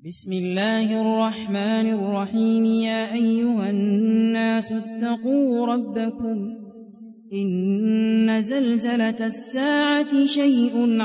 بسم الله الرحمن الرحيم. يا أيها الناس اتقوا ربكم إن زلزلة الساعة شيء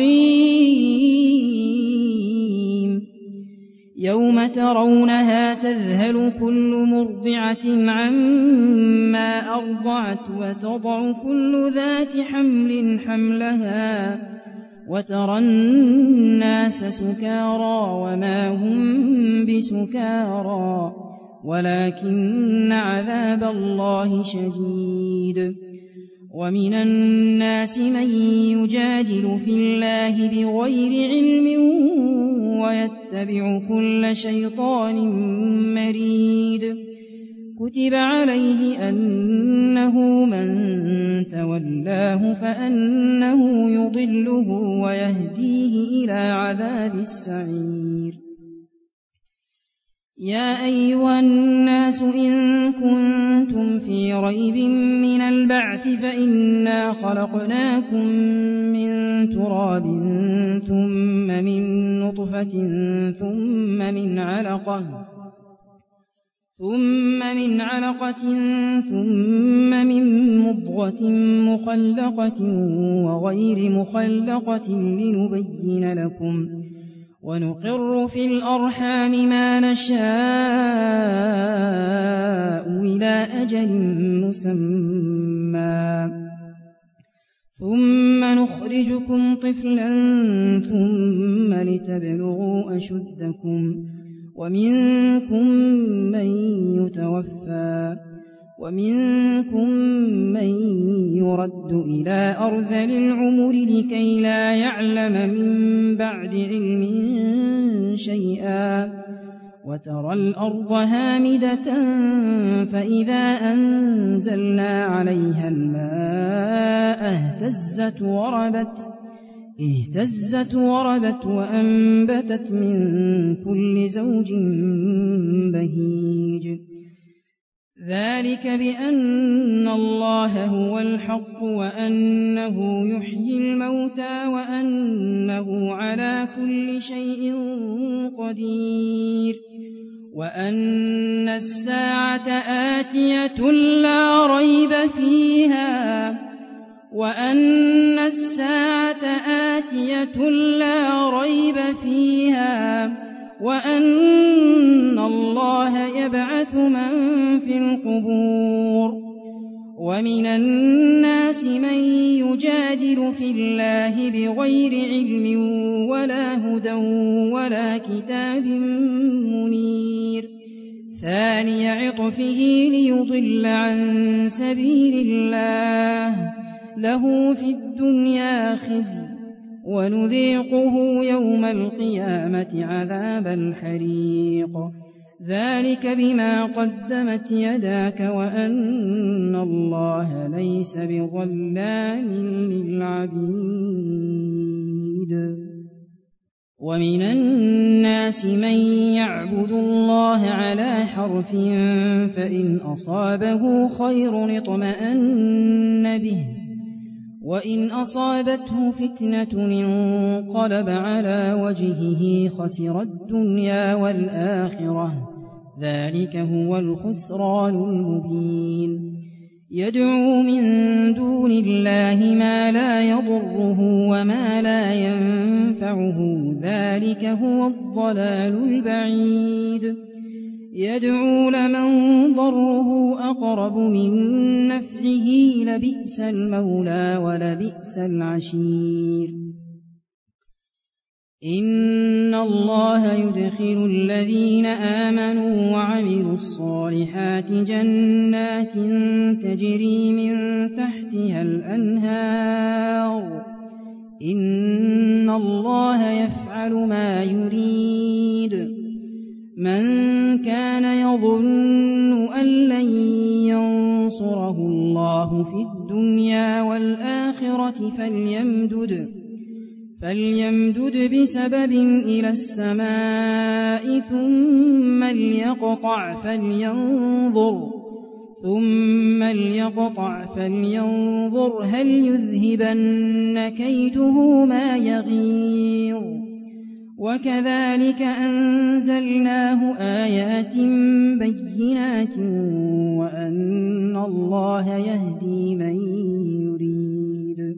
عظيم يوم ترونها تذهل كل مرضعة عما أرضعت وتضع كل ذات حمل حملها وترى الناس سكارى وما هم بسكارى ولكن عذاب الله شديد. ومن الناس من يجادل في الله بغير علم ويتبع كل شيطان مريد. كتب عليه أنه من تولاه فأنه يضله ويهديه إلى عذاب السعير. يا أيها الناس إن كنتم في ريب من البعث فإنا خلقناكم من تراب ثم من نطفة ثم من علقة ثم من مضغة مخلقة وغير مخلقة لنبين لكم ونقر في الأرحام ما نشاء إلى أجل مسمى ثم نخرجكم طفلا ثم لتبلغوا أشدكم ومنكم من يتوفى ومنكم من يرد إلى أرذل العمر لكي لا يعلم من بعد علم شيئا. وترى الأرض هامدة فإذا أنزلنا عليها الماء اهتزت وربت وأنبتت من كل زوج بهيج. ذلك بأن الله هو الحق وأنه يحيي الموتى وأنه على كل شيء قدير وأن الساعة آتية لا ريب فيها وأن الله يبعث من في القبور. ومن الناس من يجادل في الله بغير علم ولا هدى ولا كتاب منير. ثاني عطفه ليضل عن سبيل الله له في الدنيا خزي ونذيقه يوم القيامة عذاب الحريق. ذلك بما قدمت يداك وأن الله ليس بظلام للعبيد. ومن الناس من يعبد الله على حرف فإن أصابه خير اطمأن به وإن أصابته فتنة انقلب على وجهه خسر الدنيا والآخرة ذلك هو الخسران المبين. يدعو من دون الله ما لا يضره وما لا ينفعه ذلك هو الضلال البعيد. يدعو لمن ضره أقرب من نفعه لبئس المولى ولبئس العشير. إن الله يدخل الذين آمنوا وعملوا الصالحات جنات تجري من تحتها الأنهار إن الله يفعل ما يريد. من كان يظن أن لن ينصره الله في الدنيا والآخرة فليمدد بسبب إلى السماء ثم ليقطع فلينظر هل يذهبن كيده ما يغيظ. وكذلك أنزلناه آيات بينات وأن الله يهدي من يريد.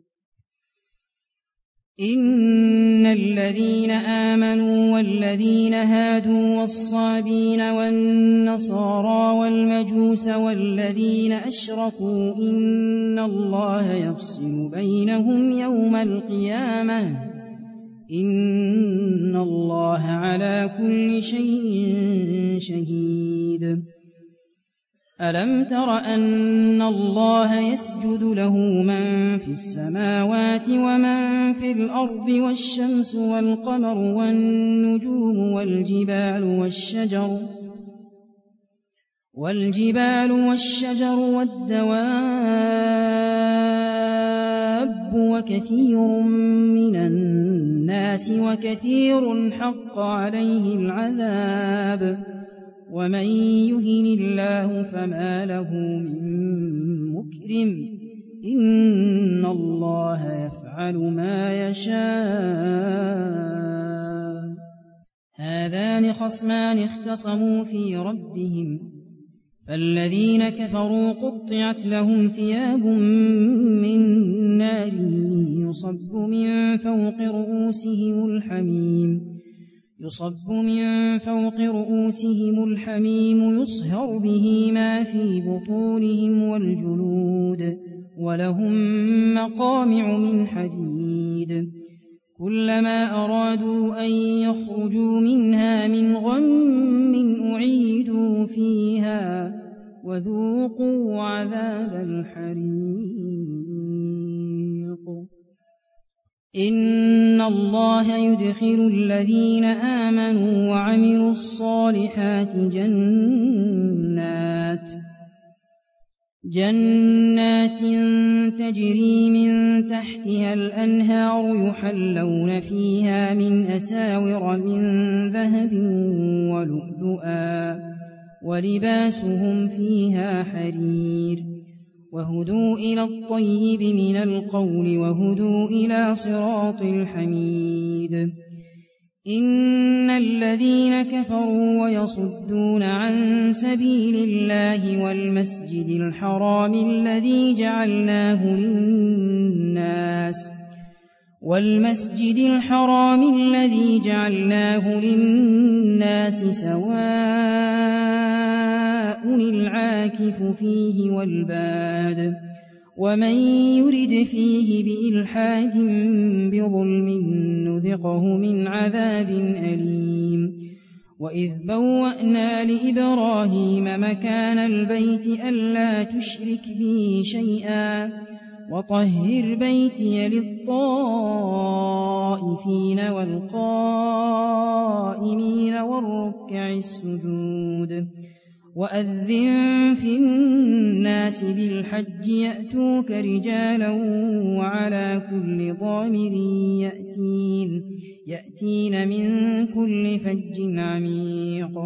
إن الذين آمنوا والذين هادوا والصابين والنصارى والمجوس والذين أشركوا إن الله يفصل بينهم يوم القيامة إن الله على كل شيء شهيد. ألم تر أن الله يسجد له من في السماوات ومن في الأرض والشمس والقمر والنجوم والجبال والشجر والدواب وكثير من الناس وكثير حق عليه العذاب ومن يهن الله فما له من مكرم إن الله يفعل ما يشاء. هذان خصمان اختصموا في ربهم فالذين كفروا قطعت لهم ثياب من نار يصب من فوق رؤوسهم الحميم يصهر به ما في بطونهم والجلود ولهم مقامع من حديد كلما أرادوا أن يخرجوا منها من غم أعيدوا فيها وذوقوا عذاب الحريق. إن الله يدخل الذين آمنوا وعملوا الصالحات جنات تجري من تحتها الأنهار يحلون فيها من أساور من ذهب ولؤلؤا ولباسهم فيها حرير وهدوا إلى الطيب من القول وهدوا إلى صراط الحميد. إن الذين كفروا ويصدون عن سبيل الله والمسجد الحرام الذي جعلناه للناس سواء العاكف فيه والباد ومن يرد فيه بإلحاد بظلم نذقه من عذاب أليم. وإذ بوأنا لإبراهيم مكان البيت ألا تشرك بي شيئا وطهر بيتي للطائفين والقائمين والركع السجود. وأذن في الناس بالحج يأتوك رجالا وعلى كل ضامر يأتين من كل فج عميق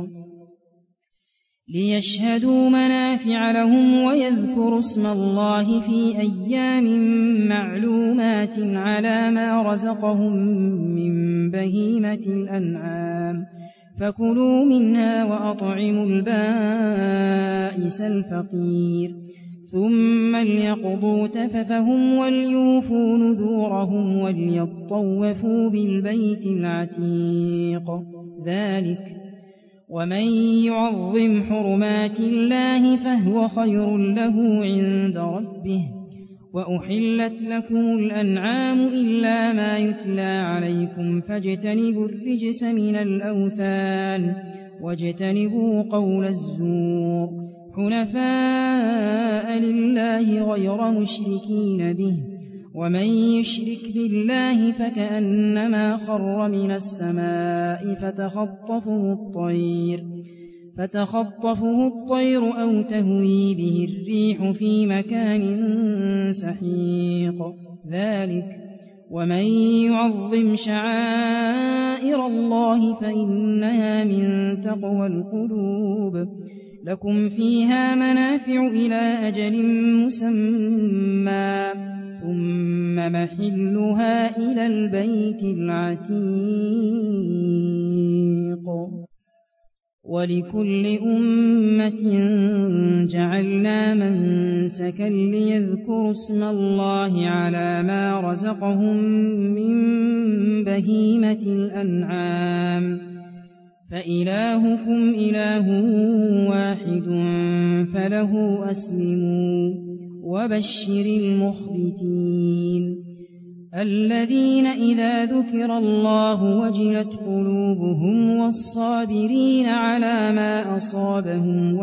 ليشهدوا منافع لهم ويذكروا اسم الله في أيام معلومات على ما رزقهم من بهيمة الأنعام فكلوا منها وأطعموا البائس الفقير ثم ليقضوا تفثهم وليوفوا نذورهم وليطوفوا بالبيت العتيق. ذلك ومن يعظم حرمات الله فهو خير له عند ربه. وأحلت لكم الأنعام إلا ما يتلى عليكم فاجتنبوا الرجس من الأوثان واجتنبوا قول الزور حنفاء لله غير مشركين به ومن يشرك بالله فكأنما خر من السماء فتخطفه الطير أو تهوي به الريح في مكان سحيق. ذلك ومن يعظم شعائر الله فإنها من تقوى القلوب. لكم فيها منافع إلى أجل مسمى ثم محلها إلى البيت العتيق. ولكل أمة جعلنا منسكا ليذكروا اسم الله على ما رزقهم من بهيمة الأنعام، فإلهكم إله واحد فله أسلموا. وبشر المخبتين الذين إذا ذكر الله وجلت قلوبهم والصابرين على ما أصابهم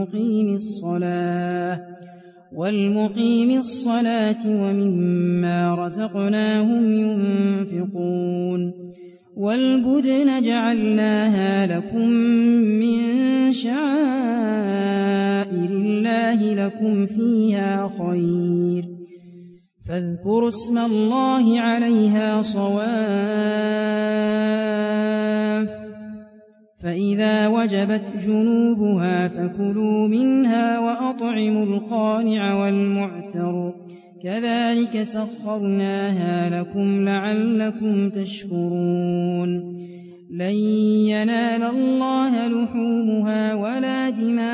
والمقيم الصلاة ومما رزقناهم ينفقون. والبدن جعلناها لكم من شعائر الله لكم فيها خير، فاذكروا اسم الله عليها صواف، فإذا وجبت جنوبها فكلوا منها وأطعموا القانع والمعتر، كذلك سخرناها لكم لعلكم تشكرون. لن ينال الله لحومها ولا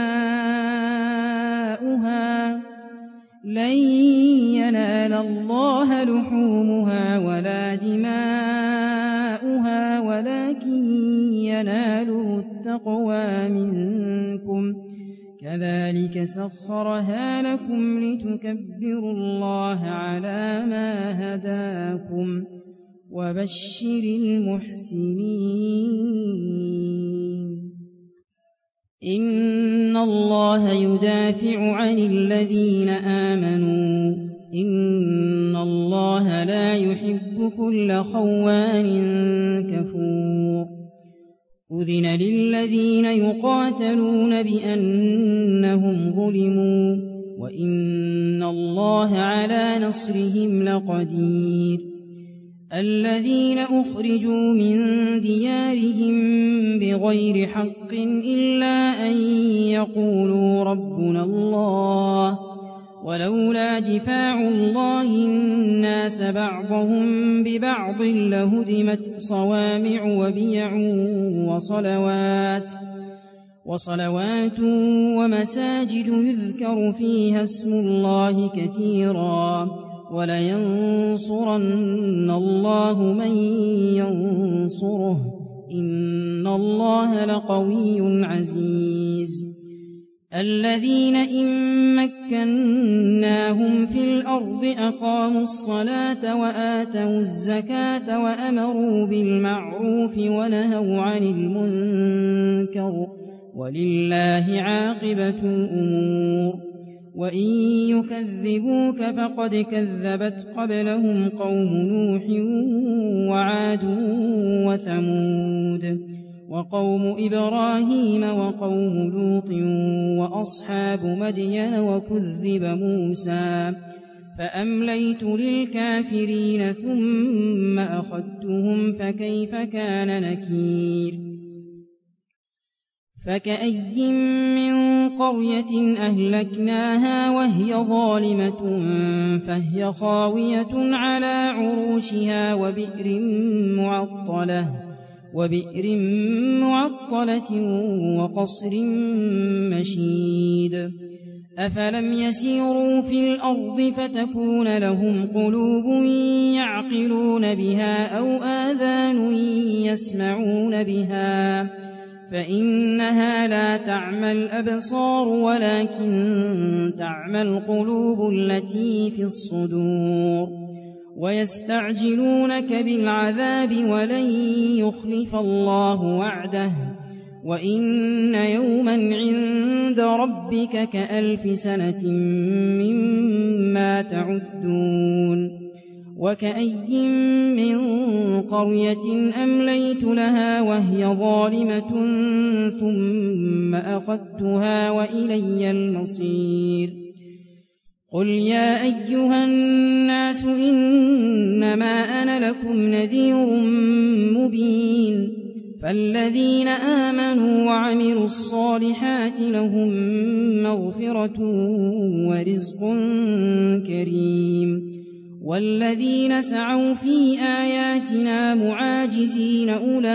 دماؤها ولكن يناله التقوى منكم، كذلك سخرها لكم لتكبروا الله على ما هداكم. وبشر المحسنين إن الله يدافع عن الذين آمنوا إن الله لا يحب كل خوان كفور. أذن للذين يقاتلون بأنهم ظلموا وإن الله على نصرهم لقدير. الذين أخرجوا من ديارهم بغير حق إلا أن يقولوا ربنا الله، ولولا دفاع الله الناس بعضهم ببعض لهدمت صوامع وبيع وصلوات ومساجد يذكر فيها اسم الله كثيرا، ولينصرن الله من ينصره إن الله لقوي عزيز. الذين إن مكناهم في الأرض أقاموا الصلاة وآتوا الزكاة وأمروا بالمعروف ونهوا عن المنكر ولله عاقبة الأمور. وإن يكذبوك فقد كذبت قبلهم قوم نوح وعاد وثمود وقوم إبراهيم وقوم لوط وأصحاب مدين وكذب موسى فأمليت للكافرين ثم أخذتهم فكيف كان نكير. فكأي من قرية أهلكناها وهي ظالمة فهي خاوية على عروشها وبئر معطلة وقصر مشيد. أفلم يسيروا في الأرض فتكون لهم قلوب يعقلون بها أو آذان يسمعون بها فإنها لا تعمى الأبصار ولكن تعمى القلوب التي في الصدور. ويستعجلونك بالعذاب ولن يخلف الله وعده وإن يوما عند ربك كألف سنة مما تعدون. وكأي من قرية أمليت لها وهي ظالمة ثم أخذتها وإلي المصير. قل يا أيها الناس إنما أنا لكم نذير مبين. فالذين آمنوا وعملوا الصالحات لهم مغفرة ورزق كريم. والذين سعوا في آياتنا معاجزين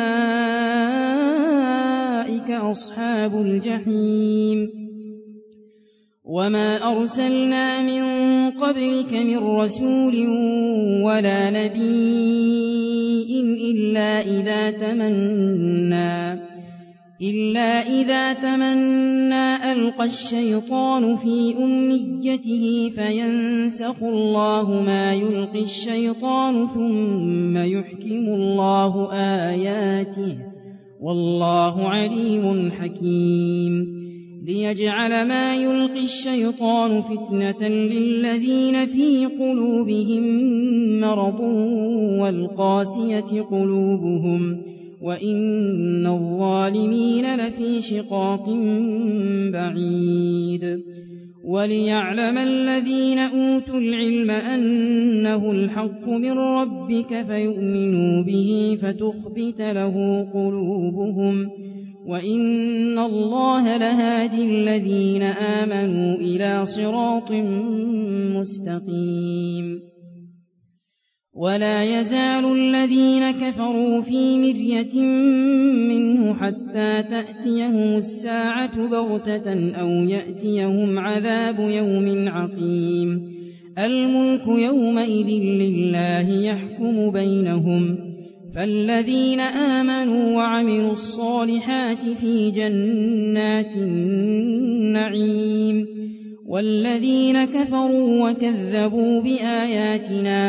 أولئك أصحاب الجحيم وما أرسلنا من قبلك من رسول ولا نبي إلا إذا تمنى ألقى الشيطان في أمنيته فينسخ الله ما يلقي الشيطان ثم يحكم الله آياته والله عليم حكيم ليجعل ما يلقي الشيطان فتنة للذين في قلوبهم مرض والقاسية قلوبهم وإن الظالمين لفي شقاق بعيد وليعلم الذين أوتوا العلم أنه الحق من ربك فيؤمنوا به فتخبت له قلوبهم وإن الله لهادي الذين آمنوا إلى صراط مستقيم ولا يزال الذين كفروا في مرية منه حتى تأتيهم الساعة بغتة أو يأتيهم عذاب يوم عقيم الملك يومئذ لله يحكم بينهم فالذين آمنوا وعملوا الصالحات في جنات النعيم والذين كفروا وكذبوا بآياتنا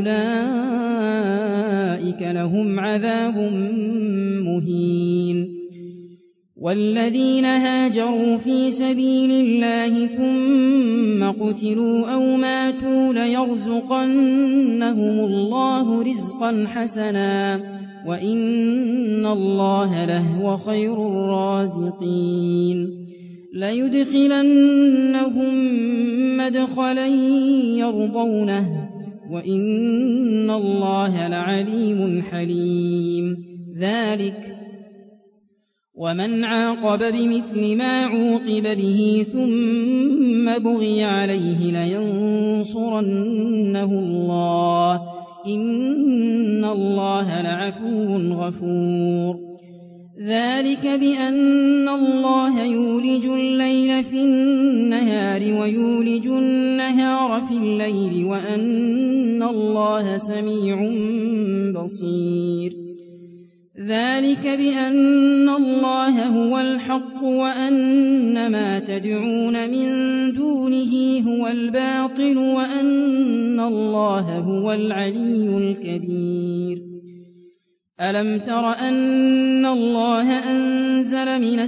فأولئك لهم عذاب مهين والذين هاجروا في سبيل الله ثم قتلوا أو ماتوا ليرزقنهم الله رزقا حسنا وإن الله لهو خير الرازقين ليدخلنهم مدخلا يرضونه وإن الله لعليم حليم ذلك ومن عاقب بمثل ما عوقب به ثم بغي عليه لينصرنه الله إن الله لعفو غفور ذلك بأن الله يولج الليل في النهار ويولج النهار في الليل وأن الله سميع بصير ذلك بأن الله هو الحق وأن ما تدعون من دونه هو الباطل وأن الله هو العلي الكبير ألم تر أن الله أنزل من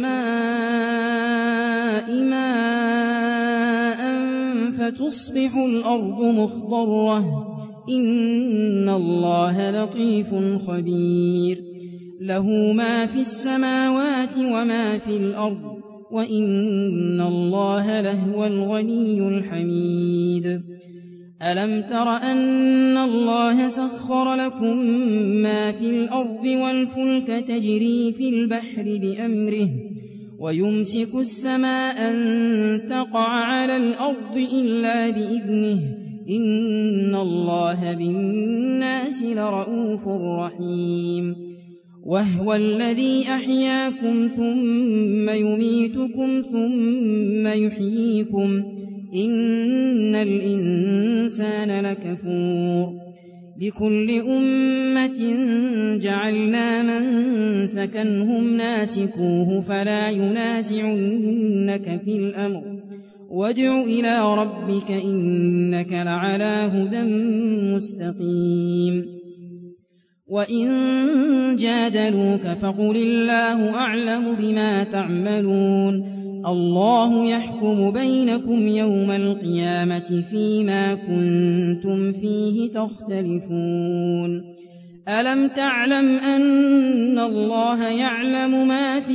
السماء ماء فتصبح الأرض مخضرة إن الله لطيف خبير له ما في السماوات وما في الأرض وإن الله لهو الغني الحميد ألم تر أن الله سخر لكم ما في الأرض والفلك تجري في البحر بأمره ويمسك السماء أن تقع على الأرض إلا بإذنه إن الله بالناس لرءوف رحيم وهو الذي أحياكم ثم يميتكم ثم يحييكم إن الإنسان لكفور لكل أمة جعلنا منسكا هم ناسكوه فلا ينازعنك في الأمر وادع إلى ربك إنك لعلى هدى مستقيم وإن جادلوك فقل الله أعلم بما تعملون الله يحكم بينكم يوم القيامة فيما كنتم فيه تختلفون ألم تعلم أن الله يعلم ما في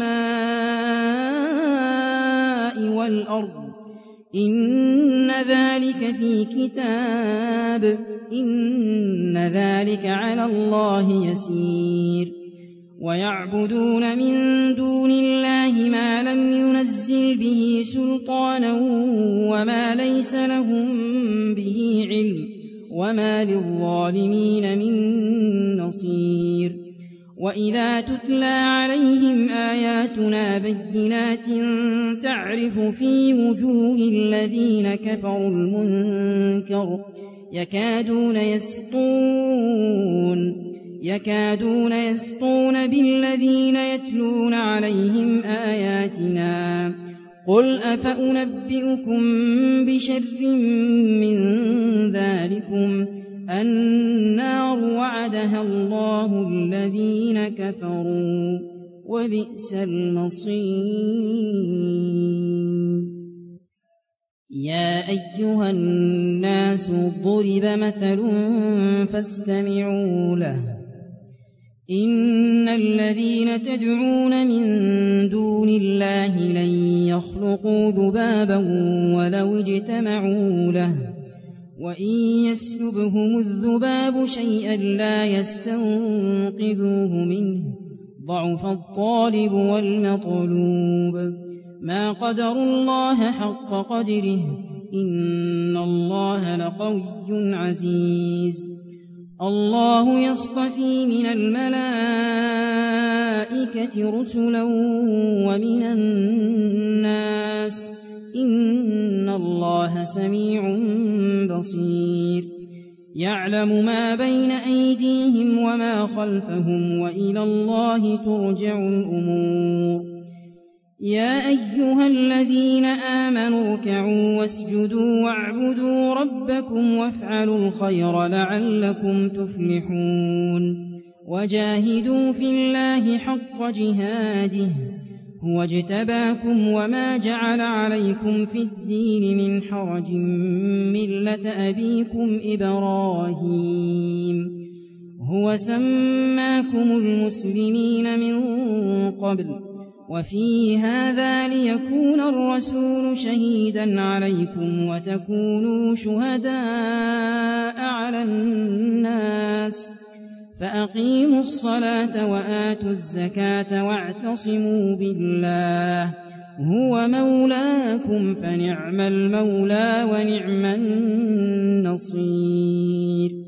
السماء والأرض إن ذلك في كتاب إن ذلك على الله يسير ويعبدون من دون الله ما لم ينزل به سلطانا وما ليس لهم به علم وما للظالمين من نصير وإذا تتلى عليهم آياتنا بينات تعرف في وجوه الذين كفروا المنكر يكادون يسطون بالذين يتلون عليهم آياتنا قل أفأنبئكم بشر من ذلكم النار وعدها الله الذين كفروا وبئس المصير يا أيها الناس ضرب مثل فاستمعوا له إن الذين تدعون من دون الله لن يخلقوا ذبابا ولو اجتمعوا له وإن يسلبهم الذباب شيئا لا يستنقذوه منه ضعف الطالب والمطلوب ما قدروا الله حق قدره إن الله لقوي عزيز الله يصطفي من الملائكة رسلا ومن الناس إن الله سميع بصير يعلم ما بين أيديهم وما خلفهم وإلى الله ترجع الأمور يا أيها الذين آمنوا اركعوا واسجدوا واعبدوا ربكم وافعلوا الخير لعلكم تفلحون وجاهدوا في الله حق جهاده هو اجتباكم وما جعل عليكم في الدين من حرج ملة أبيكم إبراهيم هو سماكم المسلمين من قبل وفي هذا ليكون الرسول شهيدا عليكم وتكونوا شهداء على الناس فأقيموا الصلاة وآتوا الزكاة واعتصموا بالله هو مولاكم فنعم المولى ونعم النصير